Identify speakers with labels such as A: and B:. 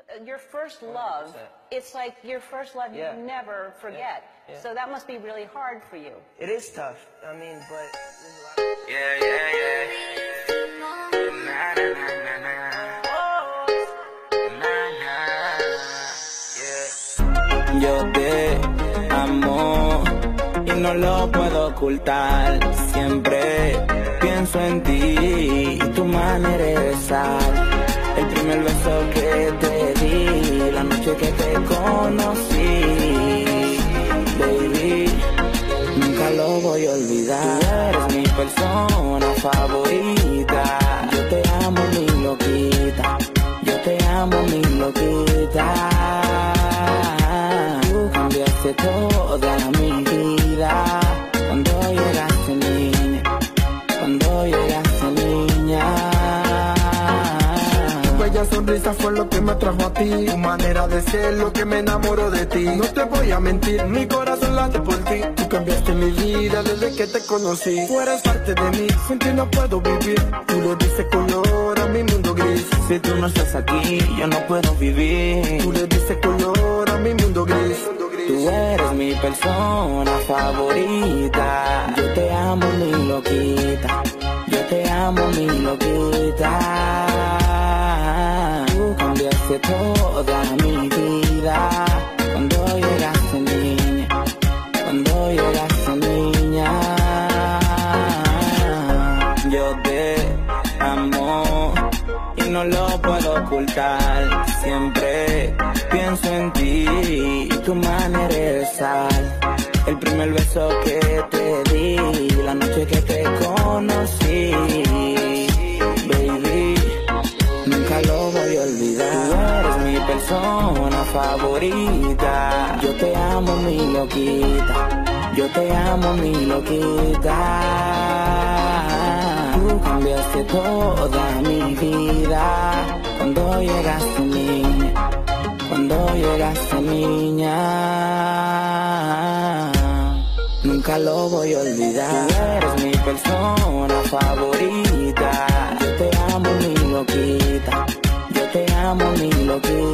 A: your first love,
B: 100%.
A: it's like your first love
B: Yeah.
A: you never forget.
B: Yeah.
A: So that must be really hard for you.
B: It is tough. I mean, but there's a lot of...
C: Yeah, yeah, yeah. Na, na, na, na, na. Na, na. Yeah. Yo te amo y no lo puedo ocultar. Siempre pienso en ti y tu manera de besar. El primer beso que te di, la noche que te conocí, baby, nunca lo voy a olvidar. Tú eres mi persona favorita. Yo te amo, mi loquita. Yo te amo, mi loquita. Tú cambiaste toda mi vida. Cuando llegaste, niña. Cuando llegaste, niña.
D: Tu bella sonrisa fue lo que me trajo a ti. Tu manera de ser lo que me enamoró de ti. No te voy a mentir, mi corazón late por ti. Tú cambiaste mi vida desde que te conocí. Tú eres parte de mí, sin ti no puedo vivir. Tú le dices color a mi mundo gris.
C: Si tú no estás aquí, yo no puedo vivir.
D: Tú le dices color a mi mundo gris.
C: Tú eres mi persona favorita. Yo te amo, mi loquita. Yo te amo, mi loquita. Tú cambiaste toda mi vida. Cuando llegaste, niña. Cuando llegaste, niña. Yo te amo y no lo puedo ocultar. Siempre pienso en ti y tu manera de besar. El primer beso que te di, la noche que te conocí, baby, nunca lo voy a olvidar. Tú eres mi persona favorita. Yo te amo, mi loquita. Yo te amo, mi loquita. Tú cambiaste toda mi vida. Cuando llegaste, niña. Cuando llegaste, niña. Nunca lo voy a olvidar. Tú eres mi persona favorita. Yo te amo, mi loquita. Yo te amo, mi loquita.